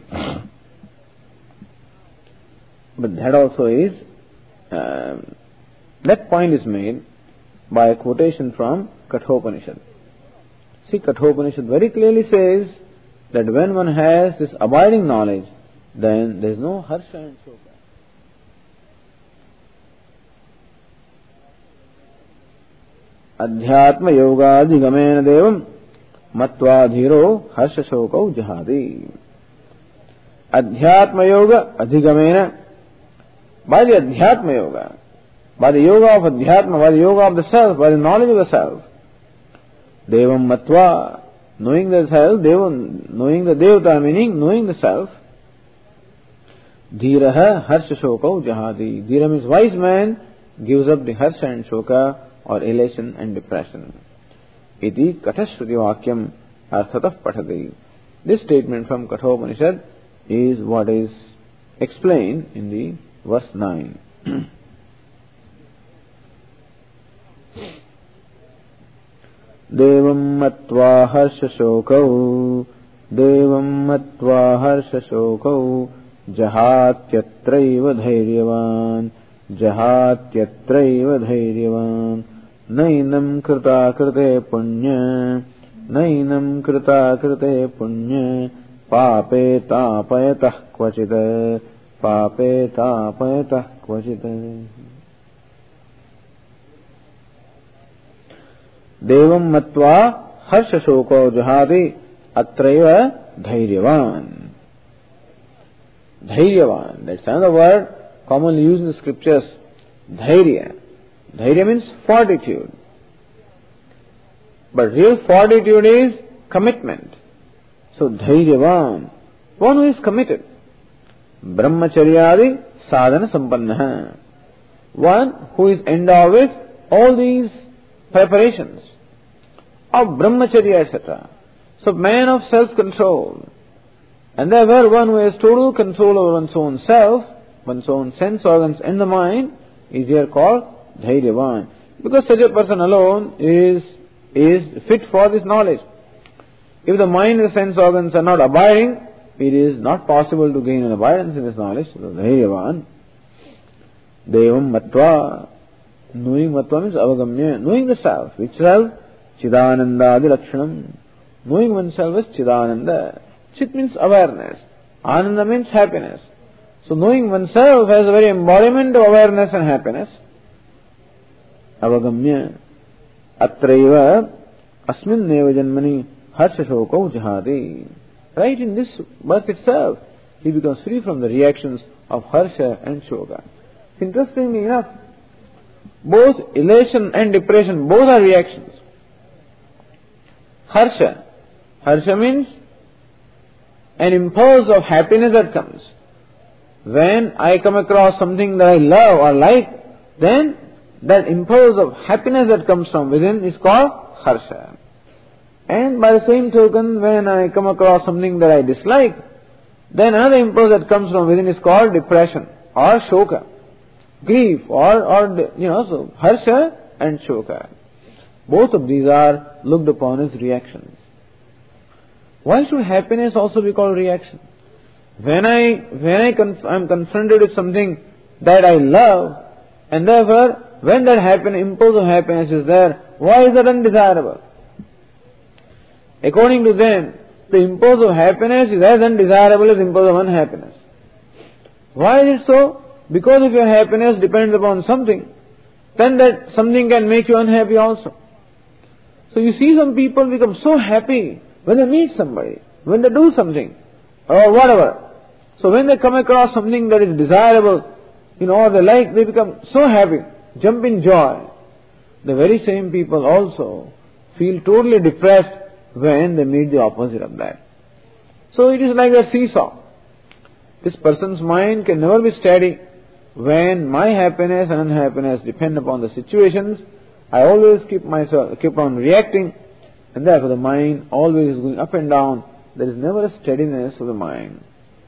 But that also is, uh, that point is made by a quotation from Kathopanishad. See, Kathopanishad very clearly says that when one has this abiding knowledge, then there is no harsha and shoka. Adhyatma yogadhigamena devam matva dhiro harsha shokau jahadi. Adhyatma yoga adhigamena, by the Adhyatma yoga, by the yoga of Adhyatma, by the yoga of the self, by the knowledge of the self, devam matva, knowing the self, devam, knowing the devata, meaning knowing the self, dhiraha harsha shokau jahadi. Dhira means wise man gives up the harsha and shoka, or elation and depression. Iti katashruti vakyam arthatah pathati. This statement from Kathopanishad is what is explained in the verse nine. Devam matva harsha shokau, devam matva harsha shokau, jahatyatraiva dhairyavan, jahatyatraiva dhairyavan, nainam krita krite punya, nainam krita krite punya pape tapayatah kvachita pape tapayatah kvachita. Devam matva harsha shoko jahati atraiva dhairyavan. Dhairyavan, that's another word commonly used in the scriptures. Dhairya. Dhairya means fortitude. But real fortitude is commitment. So dhairyavan, one who is committed. Brahmacharyadi sadhana sampannaha, one who is endowed with all these preparations of brahmacharya, et cetera. So man of self-control. And therefore one who has total control over one's own self, one's own sense organs and the mind, is here called dhairyavan. Because such a person alone is, is fit for this knowledge. If the mind and the sense organs are not abiding, it is not possible to gain an abidance in this knowledge. So dhairyavan. Devam matva. Knowing matva means avagamya. Knowing the self. Which self? Chidananda adi lakshanam. Knowing oneself is Chidananda. Chit means awareness. Ananda means happiness. So knowing oneself has a very embodiment of awareness and happiness. Avagamya. Atraiva asmin neva janmani harsha shoko jahati. Right in this birth itself, he becomes free from the reactions of harsha and shoka. Interestingly enough, both elation and depression, both are reactions. Harsha. Harsha means an impulse of happiness that comes. When I come across something that I love or like, then that impulse of happiness that comes from within is called harsha. And by the same token, when I come across something that I dislike, then another impulse that comes from within is called depression or shoka, grief or, or you know, so harsha and shoka. Both of these are looked upon as reactions. Why should happiness also be called reaction? When I when I conf- am confronted with something that I love, and therefore when that happen, impulse of happiness is there, why is that undesirable? According to them, the impulse of happiness is as undesirable as impulse of unhappiness. Why is it so? Because if your happiness depends upon something, then that something can make you unhappy also. So you see some people become so happy when they meet somebody, when they do something, or whatever. So when they come across something that is desirable, you know, or they like, they become so happy, jump in joy. The very same people also feel totally depressed when they meet the opposite of that. So it is like a seesaw. This person's mind can never be steady. When my happiness and unhappiness depend upon the situations, I always keep myself, keep on reacting, and therefore the mind always is going up and down. There is never a steadiness of the mind.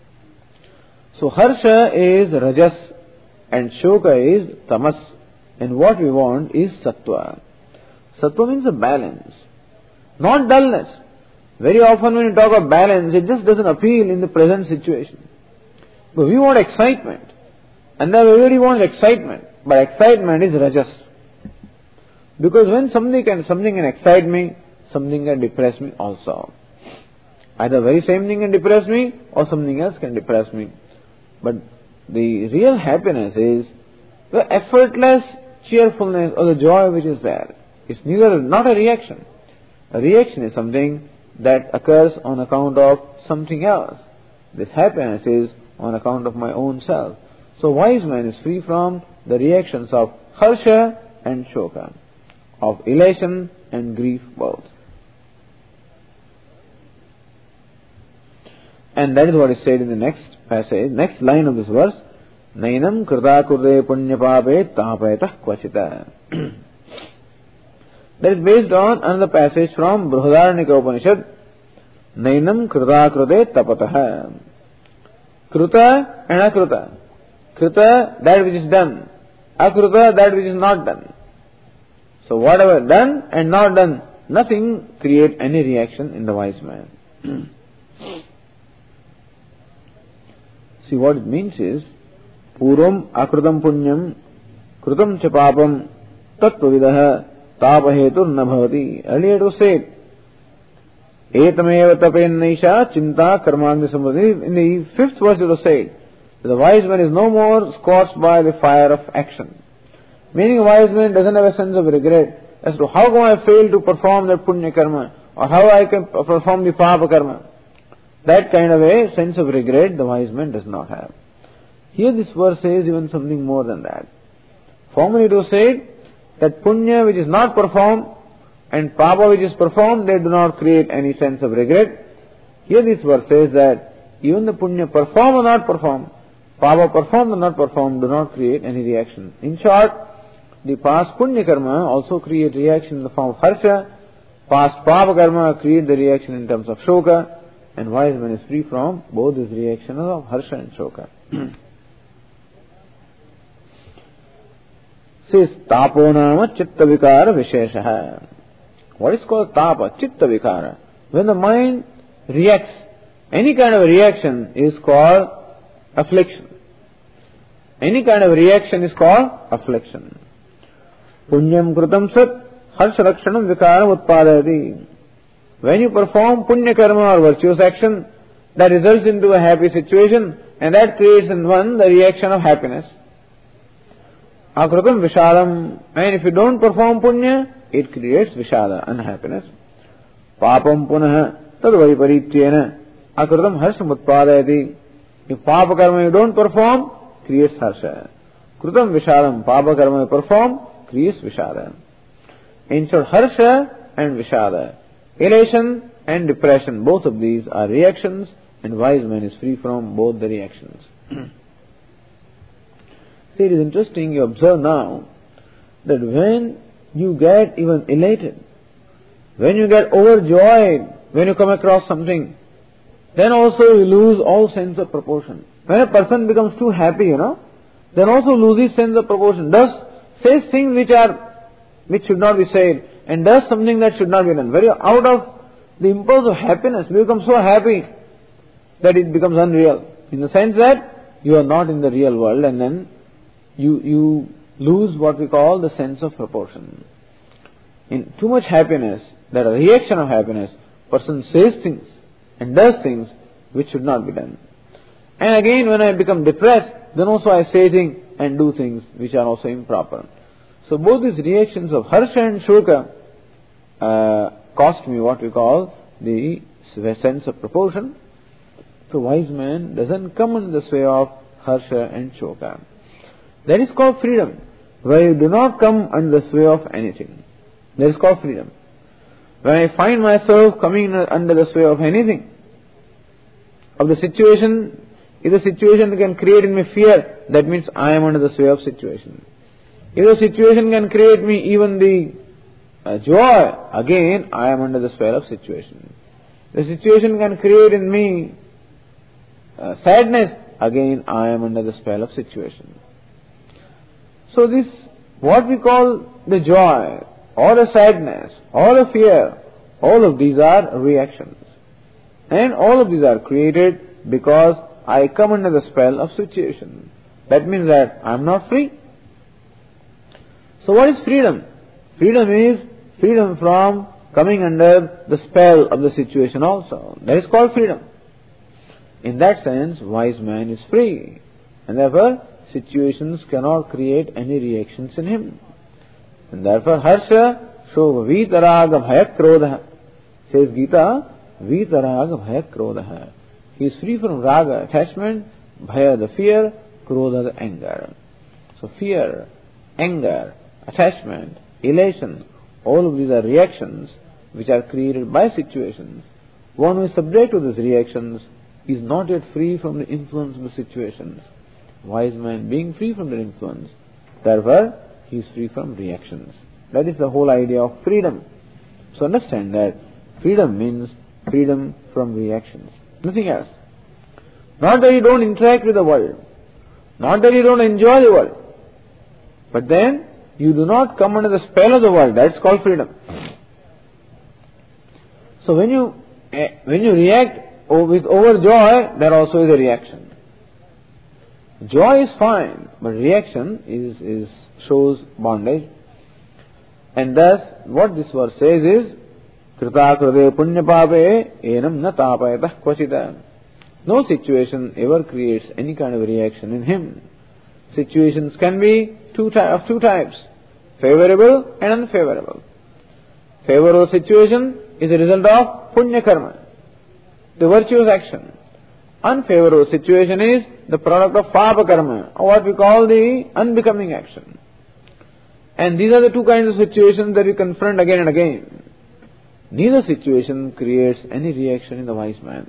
So harsha is rajas and shoka is tamas, and what we want is sattva. Sattva means a balance, not dullness. Very often when you talk of balance, it just doesn't appeal in the present situation. But we want excitement, and then everybody wants excitement, but excitement is rajas. Because when something can, something can excite me, something can depress me also. Either very same thing can depress me, or something else can depress me. But the real happiness is the effortless cheerfulness or the joy which is there. It's neither, not a reaction. A reaction is something that occurs on account of something else. This happiness is on account of my own self. So wise man is free from the reactions of harsha and shoka, of elation and grief both. And that is what is said in the next passage, next line of this verse. Nainam krita kurre punya pape tapayatah kvachita. That is based on another passage from Brihadaranyaka Upanishad. Nainam krita krute tapatah. Kruta and akruta. Kruta, that which is done. Akruta, that which is not done. So whatever done and not done, nothing create any reaction in the wise man. See, what it means is, Purvam akrutam punyam krutam cha papam tattvavidaha tapahetur nabhavati. Earlier it was said Etameva tapennaisha chinta karmagni samvati. In the fifth verse it was said, the wise man is no more scorched by the fire of action. Meaning a wise man doesn't have a sense of regret as to how come I failed to perform that punya karma, or how I can perform the papa karma. That kind of a sense of regret the wise man does not have. Here this verse says even something more than that. Formerly it was said that punya which is not performed and papa which is performed, they do not create any sense of regret. Here this verse says that even the punya perform or not perform, papa performed or not performed, do not create any reaction. In short, the past punya karma also create reaction in the form of harsha, past papa karma create the reaction in terms of shoka, and wise man is free from both these reactions of harsha and shoka. Says tapo nama chitta vikara visheshaha. What is called tapa? Chitta vikara. When the mind reacts, any kind of reaction is called affliction. Any kind of reaction is called affliction. Punyam krutam sat harsha rakshanam vikaram utpadayati. When you perform punya karma or virtuous action, that results into a happy situation, and that creates in one the reaction of happiness. Akrutam vishadam. And if you don't perform punya, it creates vishada, unhappiness. Papam punaha tadvai parityena akrutam harsham utpadayati. If papa karma you don't perform, creates harsha. Krutam vishadam, papa karma you perform, creates vishada. In short, harsha and vishada, elation and depression, both of these are reactions, and wise man is free from both the reactions. See, it is interesting, you observe now that when you get even elated, when you get overjoyed, when you come across something, then also you lose all sense of proportion. When a person becomes too happy, you know, then also loses sense of proportion. Thus, says things which are, which should not be said, and does something that should not be done. Very out of the impulse of happiness, we become so happy that it becomes unreal. In the sense that you are not in the real world, and then you you lose what we call the sense of proportion. In too much happiness, that a reaction of happiness, person says things and does things which should not be done. And again, when I become depressed, then also I say things and do things which are also improper. So both these reactions of harsha and shoka uh, cost me what we call the sense of proportion. So wise man doesn't come in the sway of harsha and shoka. That is called freedom, where you do not come under the sway of anything. That is called freedom. When I find myself coming under the sway of anything, of the situation, if the situation can create in me fear, that means I am under the sway of situation. If the situation can create me even the uh, joy, again I am under the spell of situation. The situation can create in me uh, sadness, again I am under the spell of situation. So this, what we call the joy, or the sadness, or the fear, all of these are reactions. And all of these are created because I come under the spell of situation. That means that I am not free. So what is freedom? Freedom is freedom from coming under the spell of the situation also. That is called freedom. In that sense, wise man is free. And therefore, situations cannot create any reactions in him. And therefore, harsha, shobha, vitaraga, bhaya, krodha. Says Gita, vitaraga, bhaya, krodha. He is free from raga, attachment, bhaya, the fear, krodha, the anger. So fear, anger, attachment, elation, all of these are reactions which are created by situations. One who is subject to these reactions is not yet free from the influence of the situations. Wise man being free from their influence, therefore he is free from reactions. That is the whole idea of freedom. So understand that freedom means freedom from reactions. Nothing else. Not that you don't interact with the world, not that you don't enjoy the world, but then you do not come under the spell of the world. That's called freedom. So when you when you react with overjoy, there also is a reaction. Joy is fine, but reaction is, is shows bondage. And thus, what this verse says is Krita krute punya pape enam na tapayatah kvachita. No situation ever creates any kind of reaction in him. Situations can be two ty- of two types, favorable and unfavorable. Favorable situation is a result of punya karma, the virtuous action. Unfavorable situation is the product of papa karma, or what we call the unbecoming action. And these are the two kinds of situations that we confront again and again. Neither situation creates any reaction in the wise man.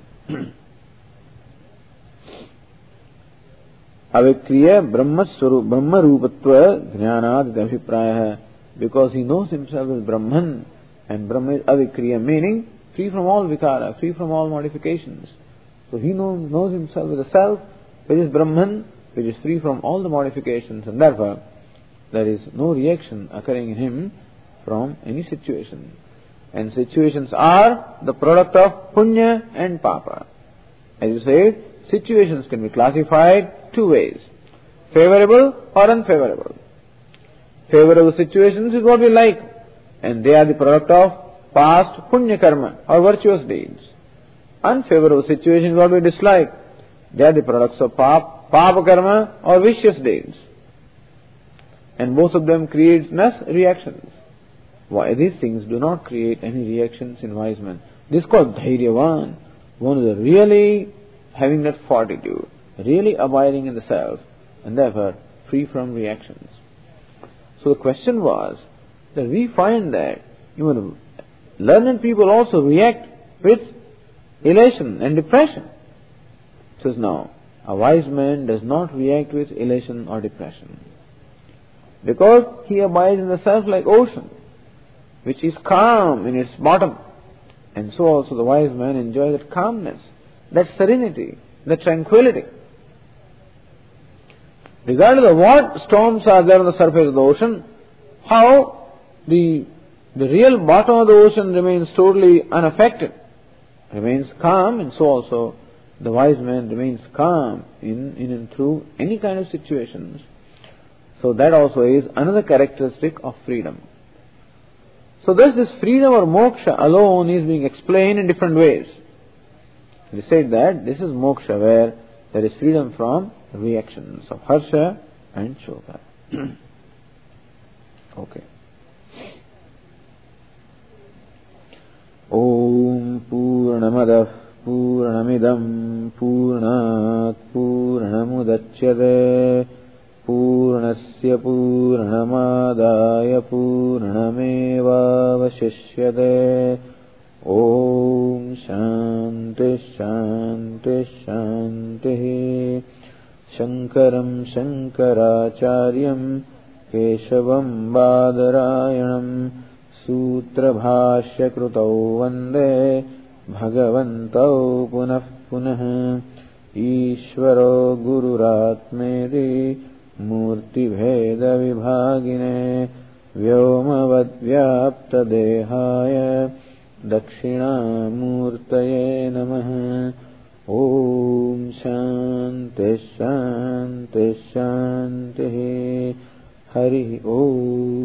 Avikriya Brahma Rupatva Jnanad Abhipraya, because he knows himself as Brahman, and Brahma is Avikriya, meaning free from all vikara, free from all modifications. So he knows, knows himself as a self, which is Brahman, which is free from all the modifications, and therefore there is no reaction occurring in him from any situation. And situations are the product of punya and papa. As you said, situations can be classified two ways, favorable or unfavorable. Favorable situations is what we like, and they are the product of past punya karma or virtuous deeds. Unfavorable situations is what we dislike. They are the products of pap, papa karma or vicious deeds. And both of them create in us reactions. Why these things do not create any reactions in wise men. This is called dhairyavan. One is really having that fortitude, really abiding in the self, and therefore free from reactions. So the question was that we find that even learned people also react with elation and depression. It says no, a wise man does not react with elation or depression, because he abides in the self like ocean, which is calm in its bottom. And so also the wise man enjoys that calmness, that serenity, that tranquility. Regardless of what storms are there on the surface of the ocean, how the, the real bottom of the ocean remains totally unaffected, remains calm, and so also the wise man remains calm in, in and through any kind of situations. So that also is another characteristic of freedom. So thus this freedom or moksha alone is being explained in different ways. We said that this is moksha where there is freedom from reactions of harsha and shoka. Okay. Om Purnamadav Purnamidam Purnat Purnamudachyate Purnasya Purnamadaya Purnamevavashishyate. Om Shanti Shanti Shanti. Shankaram Shankaracharyam Keshavam Badarayanam Sutra Bhashya Krutau Vande Bhagavantau Punah Punah. Ishvaro Gururatmeri Murti Bheda Vibhagine Vyomavad Vyapta Dehaya Dakshina Murtaye Namaha. Om Shanti Shanti Shanti. Hari Om.